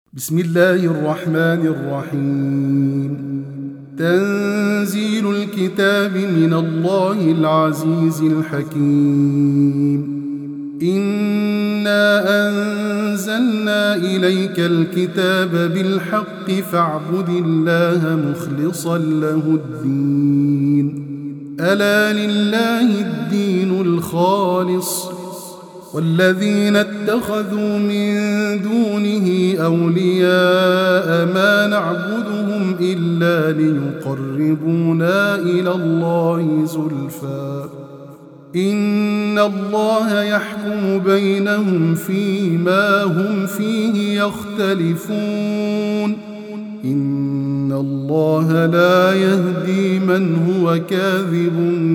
بسم الله الرحمن الرحيم. تنزيل الكتاب من الله العزيز الحكيم. إنا أنزلنا إليك الكتاب بالحق فاعبد الله مخلصا له الدين. ألا لله الدين الخالص والذين اتخذوا من دونه أولياء ما نعبدهم إلا ليقربونا إلى الله زلفى إن الله يحكم بينهم فيما هم فيه يختلفون إن الله لا يهدي من هو كاذب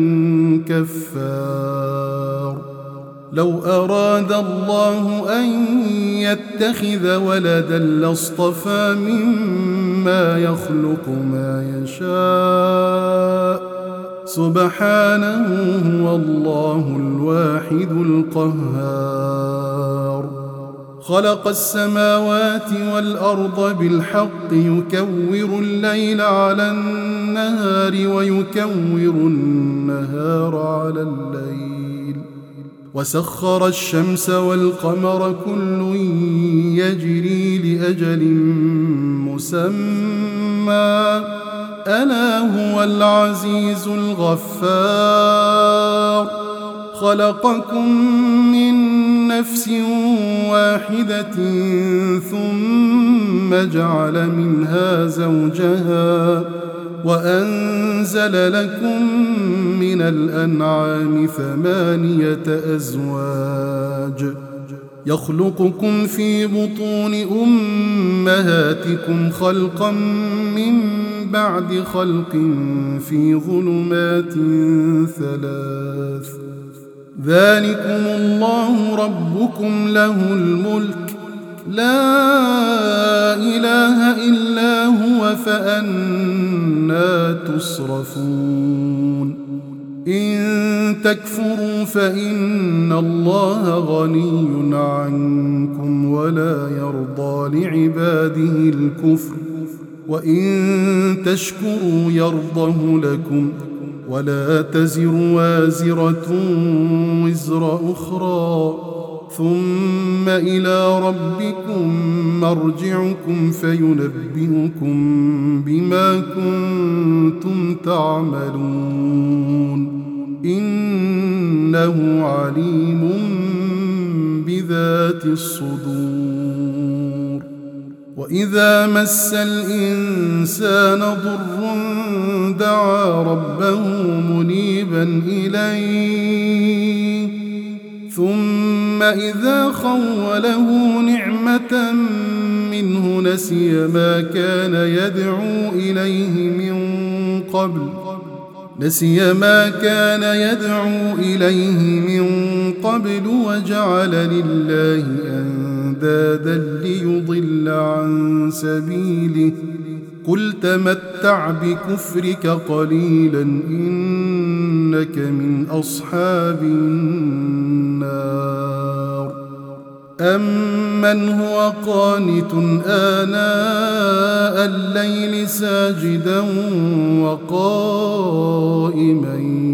كفار. لو أراد الله أن يتخذ ولدا لاصطفى مما يخلق ما يشاء سبحانه هو الله الواحد القهار. خلق السماوات والأرض بالحق يكور الليل على النهار ويكور النهار على الليل وسخر الشمس والقمر كل يجري لأجل مسمى ألا هو العزيز الغفار. خلقكم من نفس واحدة ثم جعل منها زوجها وأنزل لكم من الأنعام 8 أزواج يخلقكم في بطون أمهاتكم خلقا من بعد خلق في ظلمات 3 ذلكم الله ربكم له الملك لا إله إلا هو فأنى تصرفون. إن تكفروا فإن الله غني عنكم ولا يرضى لعباده الكفر وإن تشكروا يرضه لكم ولا تزر وازرة وزر أخرى ثم إلى ربكم مرجعكم فينبئكم بما كنتم تعملون إنه عليم بذات الصدور. وإذا مس الإنسان ضر دعا ربه منيبا إليه ثم إذا خوله نعمة منه نسي ما كان يدعو إليه من قبل وجعل لله أندادا ليضل عن سبيله قل تمتع بكفرك قليلا إنك من أصحاب النار. أمن هو قانت آناء الليل ساجدا وقائما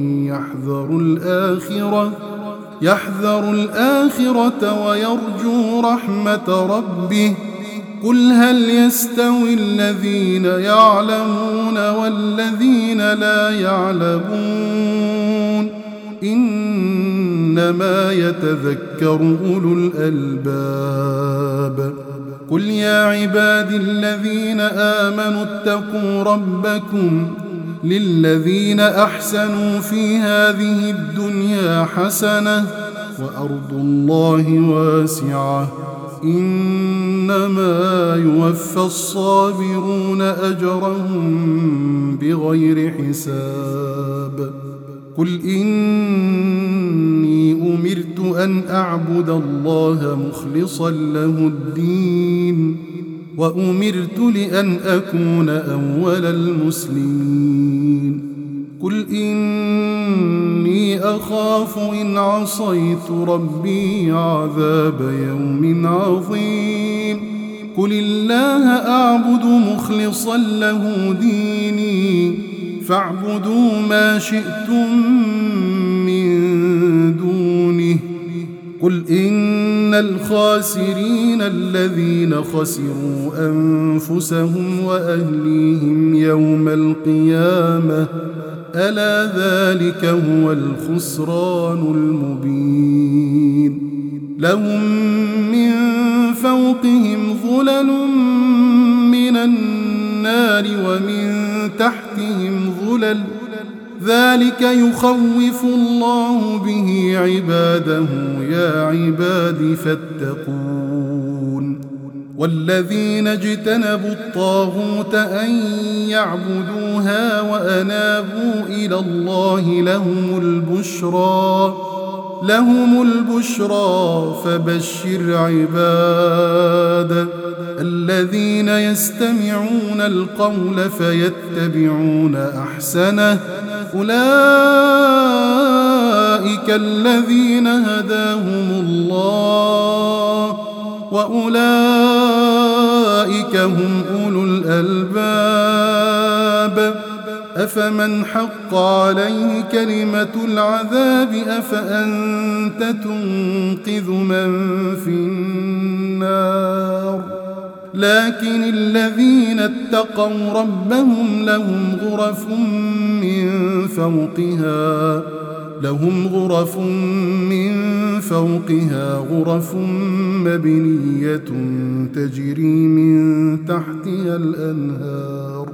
يحذر الآخرة ويرجو رحمة ربه قل هل يستوي الذين يعلمون والذين لا يعلمون إنما يتذكر أولو الألباب. قل يا عبادي الذين آمنوا اتقوا ربكم للذين أحسنوا في هذه الدنيا حسنة وأرض الله واسعة إنما يوفى الصابرون أجرهم بغير حساب. قل إني أمرت أن أعبد الله مخلصا له الدين وأمرت لأن أكون أول المسلمين. قل إني أخاف إن عصيت ربي عذاب يوم عظيم. قل الله أعبد مخلصا له ديني فاعبدوا ما شئتم من دونه قل إن الخاسرين الذين خسروا أنفسهم وأهليهم يوم القيامة ألا ذلك هو الخسران المبين لهم من فوقهم ظلل من النار ومن تحتهم ظلل ذلك يخوف الله به عباده يا عباد فاتقون والذين اجتنبوا الطاغوت أن يعبدوها وأنابوا إلى الله لهم البشرى فبشر عباد الذين يستمعون القول فيتبعون أحسنه أولئك الذين هداهم الله وأولئك هم أولو الألباب أفمن حق عليه كلمة العذاب أفأنت تنقذ من في النار لكن الذين اتقوا ربهم لهم غرف من فوقها غرف مبنية تجري من تحتها الأنهار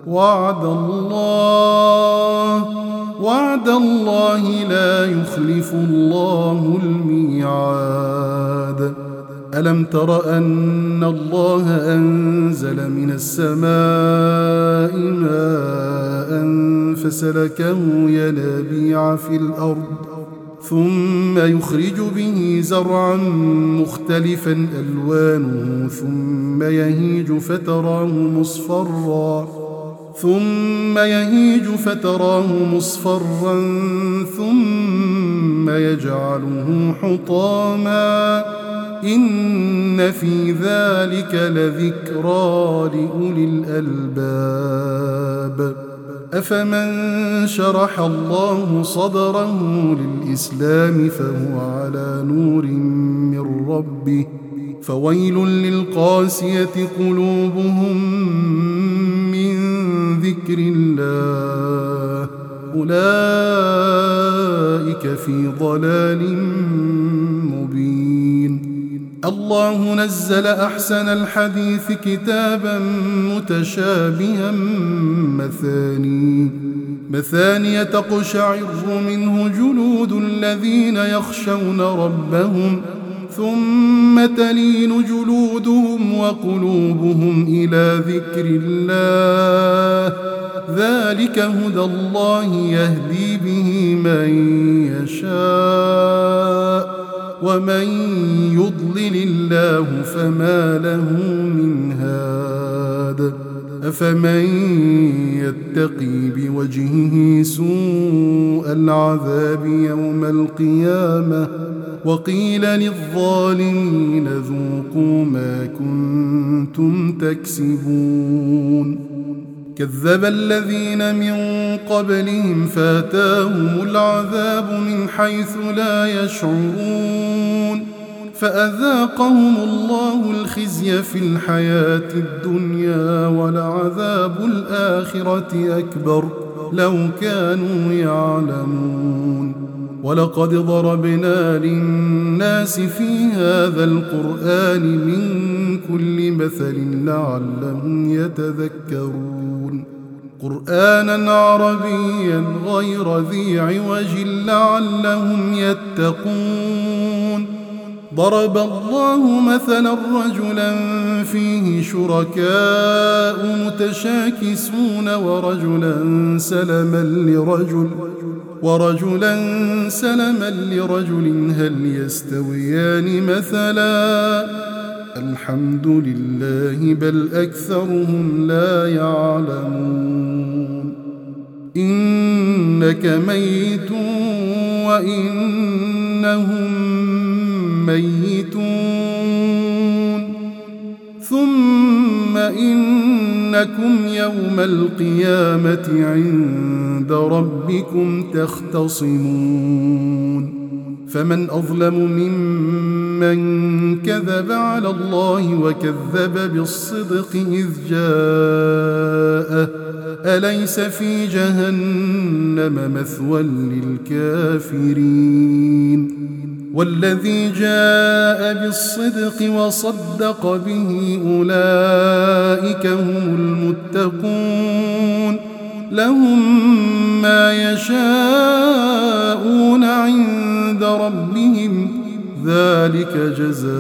وعد الله لا يخلف الله الميعاد ألم تر أن الله أنزل من السماء ماء فسلكه ينابيع في الأرض ثم يخرج به زرعا مختلفا ألوانه ثم يهيج فتراه مصفرا ثم يجعله حطاما إن في ذلك لذكرى لأولي الألباب أفمن شرح الله صدره للإسلام فهو على نور من ربه فويل للقاسية قلوبهم من ذكر الله أولئك في ضلال مبين الله نزل أحسن الحديث كتابا متشابها مثانية تقشعر منه جلود الذين يخشون ربهم ثم تلين جلودهم وقلوبهم إلى ذكر الله ذلك هدى الله يهدي به من يشاء ومن يضلل الله فما له من هاد أفمن يتقي بوجهه سوء العذاب يوم القيامة وقيل للظالمين ذوقوا ما كنتم تكسبون كذب الذين من قبلهم فاتاهم العذاب من حيث لا يشعرون فأذاقهم الله الخزي في الحياة الدنيا ولعذاب الآخرة أكبر لو كانوا يعلمون ولقد ضربنا للناس في هذا القرآن من كل مثل لعلهم يتذكرون قرآنا عربيا غير ذي عوج لعلهم يتقون ضرب الله مثلا رجلا فيه شركاء متشاكسون ورجلا سلما لرجل هل يستويان مثلا الحمد لله بل أكثرهم لا يعلمون إنك ميت وإنهم ميتون ثم إنكم يوم القيامة عند ربكم تختصمون فمن أظلم ممن كذب على الله وكذب بالصدق إذ جاءه أليس في جهنم مثوى للكافرين والذي جاء بالصدق وصدق به أولئك هم المتقون لهم ما يشاءون عند ربهم ذلك جزاء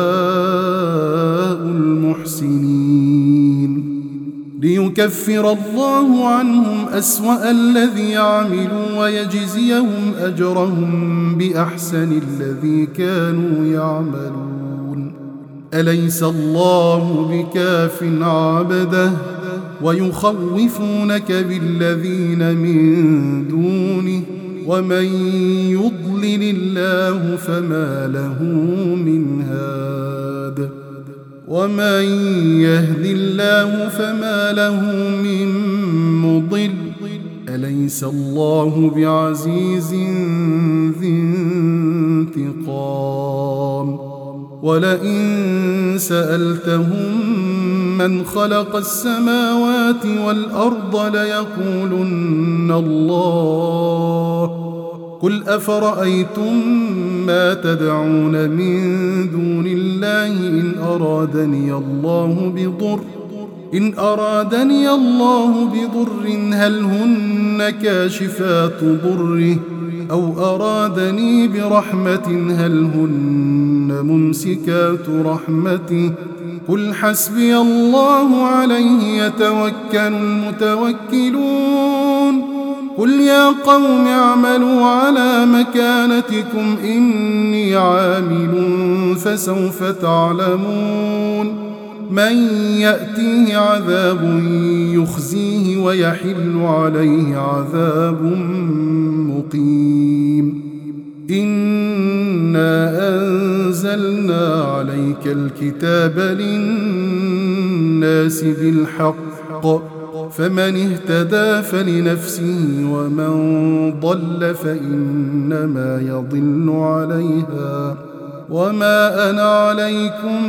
المحسنين ليكفر الله عنهم أسوأ الذي عملوا ويجزيهم أجرهم بأحسن الذي كانوا يعملون أليس الله بكاف عبده ويخوفونك بالذين من دونه ومن يضلل الله فما له من هاد ومن يهد الله فما له من مضل أليس الله بعزيز ذي انتقام ولئن سألتهم من خلق السماوات والأرض ليقولن الله قل أفرأيتم ما تدعون من دون الله إن أرادني الله بضر هل هن كاشفات ضره أو أرادني برحمة هل هن ممسكات رحمته قل حسبي الله عليه يتوكل المتوكلون قل يا قوم اعملوا على مكانتكم إني عامل فسوف تعلمون من يأتيه عذاب يخزيه ويحل عليه عذاب مقيم إنا أنزلنا عليك الكتاب للناس بالحق فمن اهتدى فلنفسه ومن ضل فإنما يضل عليها وما أنا عليكم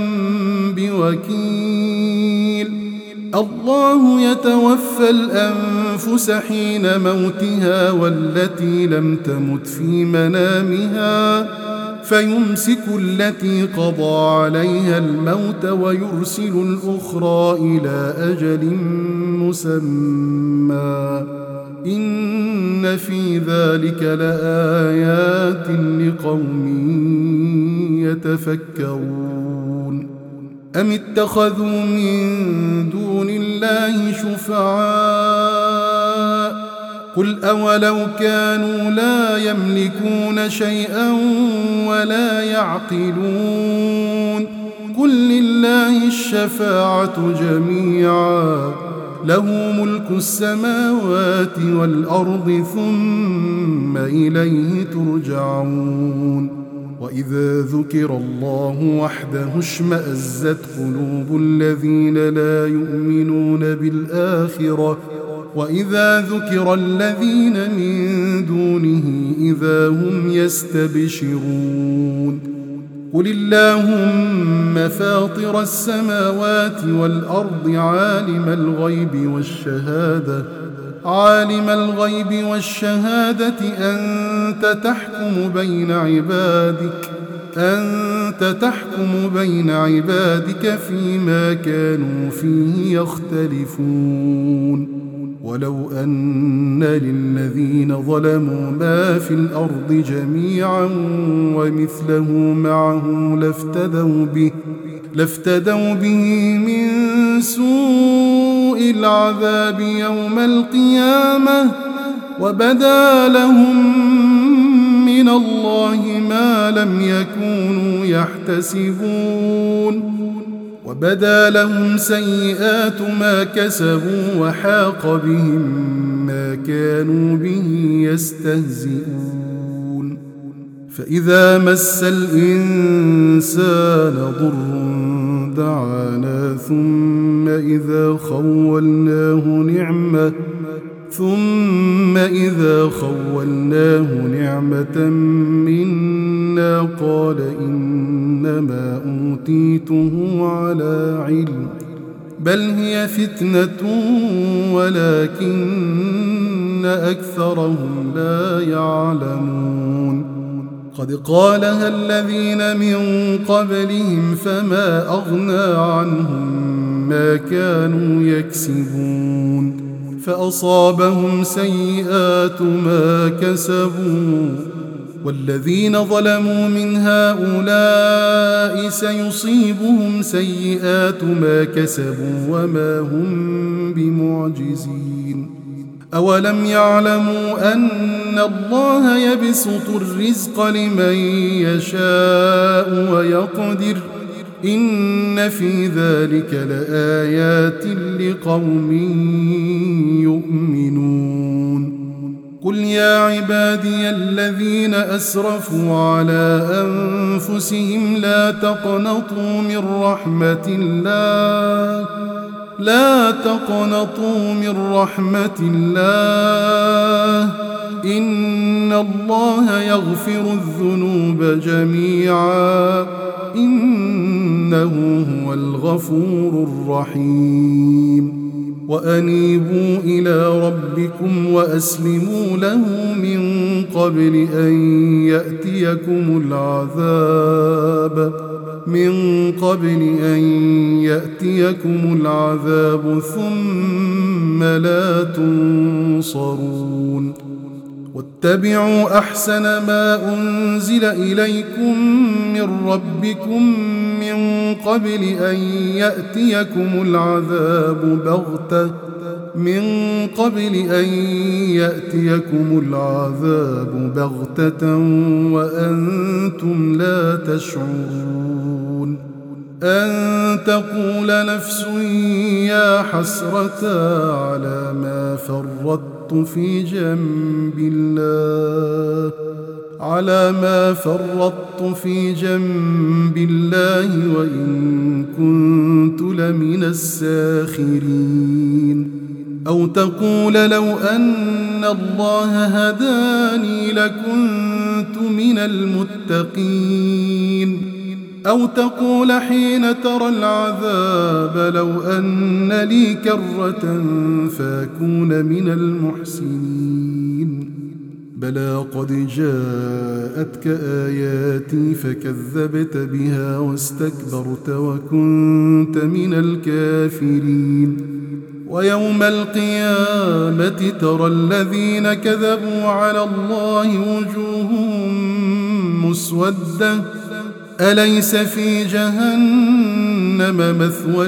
بوكيل الله يتوفى الأنفس حين موتها والتي لم تمت في منامها فيمسك التي قضى عليها الموت ويرسل الأخرى إلى أجل مسمى إن في ذلك لآيات لقوم يتفكرون أم اتخذوا من دون الله شفعاء قل أولو كانوا لا يملكون شيئا ولا يعقلون قل لله الشفاعة جميعا له ملك السماوات والأرض ثم إليه ترجعون وإذا ذكر الله وحده اشمأزت قلوب الذين لا يؤمنون بالآخرة وإذا ذكر الذين من دونه إذا هم يستبشرون قل اللهم فاطر السماوات والأرض عالم الغيب والشهادة أنت تحكم بين عبادك فيما كانوا فيه يختلفون ولو أن للذين ظلموا ما في الأرض جميعا ومثله معه لافتدوا به من سوء العذاب يوم القيامة وبدا لهم من الله ما لم يكونوا يحتسبون وبدا لهم سيئات ما كسبوا وحاق بهم ما كانوا به يستهزئون فإذا مس الإنسان ضر دعانا ثم إذا خولناه نعمة منا قال إنما أوتيته على علم بل هي فتنة ولكن أكثرهم لا يعلمون قد قالها الذين من قبلهم فما أغنى عنهم ما كانوا يكسبون فأصابهم سيئات ما كسبوا والذين ظلموا من هؤلاء سيصيبهم سيئات ما كسبوا وما هم بمعجزين أولم يعلموا أن الله يبسط الرزق لمن يشاء ويقدر إن في ذلك لآيات لقوم يؤمنون قل يا عبادي الذين أسرفوا على أنفسهم لا تقنطوا من رحمة الله إن الله يغفر الذنوب جميعا إنه هو الغفور الرحيم وأنيبوا إلى ربكم وأسلموا له من قبل أن يأتيكم العذاب ثم لا تنصرون واتبعوا أحسن ما أنزل إليكم من ربكم من قبل أن يأتيكم العذاب بغتة وأنتم لا تشعرون أن تقول نفس يا حسرة على ما فرطت في جنب الله وإن كنت لمن الساخرين أو تقول لو أن الله هداني لكنت من المتقين أو تقول حين ترى العذاب لو أن لي كرة فأكون من المحسنين بلى قد جاءتك آياتي فكذبت بها واستكبرت وكنت من الكافرين ويوم القيامة ترى الذين كذبوا على الله وجوههم مسودة أليس في جهنم مثوى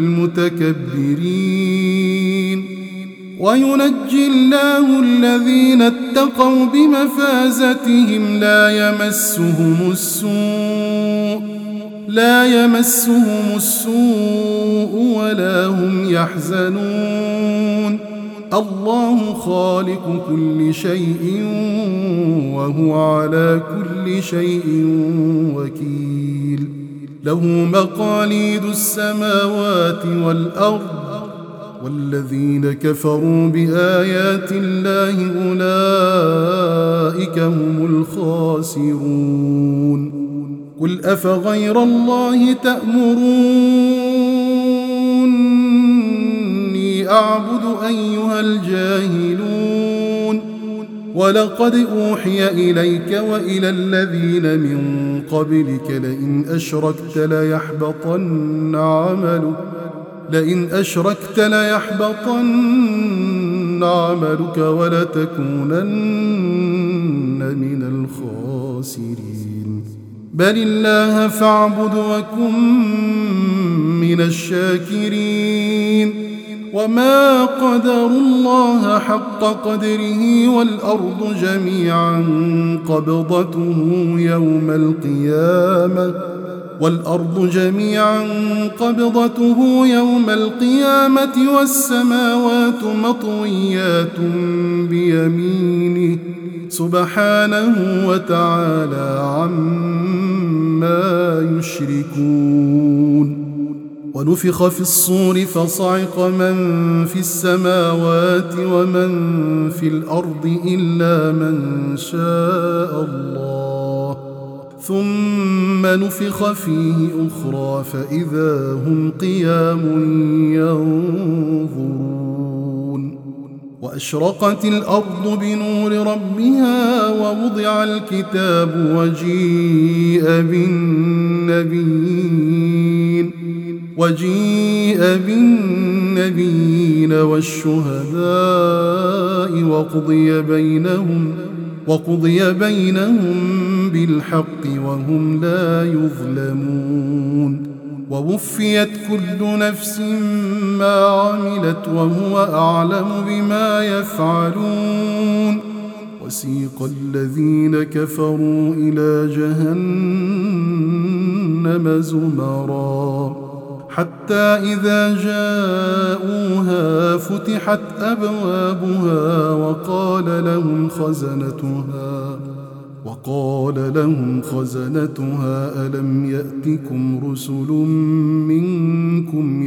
للمتكبرين وينجي الله الذين اتقوا بمفازتهم لا يمسهم السوء ولا هم يحزنون الله خالق كل شيء وهو على كل شيء وكيل له مقاليد السماوات والأرض والذين كفروا بآيات الله أولئك هم الخاسرون قل أفغير الله تأمروني أعبد أيها الجاهلون ولقد أوحي إليك وإلى الذين من قبلك لئن أشركت ليحبطن عملك ولتكونن من الخاسرين بل الله فاعبد وكن من الشاكرين وما قدروا الله حق قدره والأرض جميعا قبضته يوم القيامة والسماوات مطويات بيمينه سبحانه وتعالى عما يشركون ونفخ في الصور فصعق من في السماوات ومن في الأرض إلا من شاء الله، ثم نفخ فيه أخرى فإذا هم قيام ينظرون. وأشرقت الأرض بنور ربها ووضع الكتاب وجيء بالنبيين والشهداء وقضي بينهم بالحق وهم لا يظلمون. ووفيت كل نفس ما عملت وهو أعلم بما يفعلون. وسيق الذين كفروا إلى جهنم زمرا حتى إذا جاءوها فتحت أبوابها وقال لهم خزنتها ألم يأتكم رسل منكم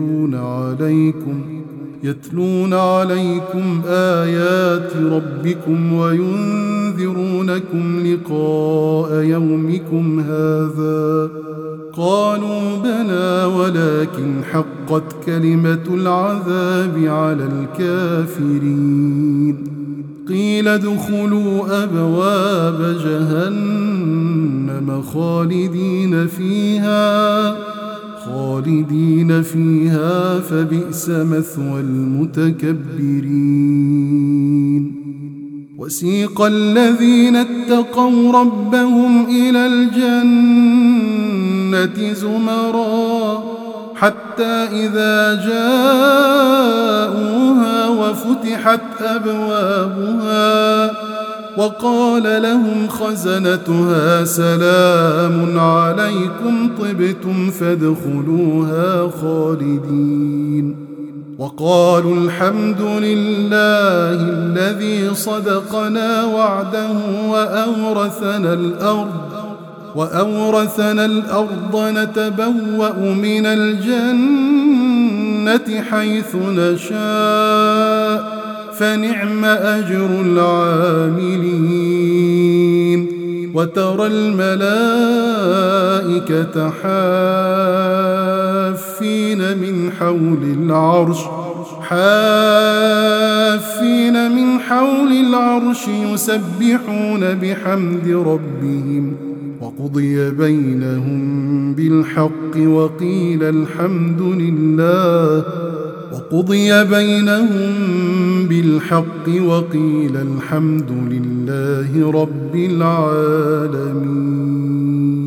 يتلون عليكم آيات ربكم وينذرونكم لقاء يومكم هذا؟ قالوا بلى ولكن حقت كلمة العذاب على الكافرين. قيل ادخلوا أبواب جهنم خالدين فيها فبئس مثوى المتكبرين. وسيق الذين اتقوا ربهم إلى الجنة زمرا حتى إذا جاءوها وفتحت أبوابها وقال لهم خزنتها سلام عليكم طبتم فادخلوها خالدين. وقالوا الحمد لله الذي صدقنا وعده وأورثنا الأرض نتبوأ من الجنة حيث نشاء فنعم أجر العاملين. وترى الملائكة حافين من حول العرش يسبحون بحمد ربهم وقضي بينهم بالحق وقيل الحمد لله رب العالمين.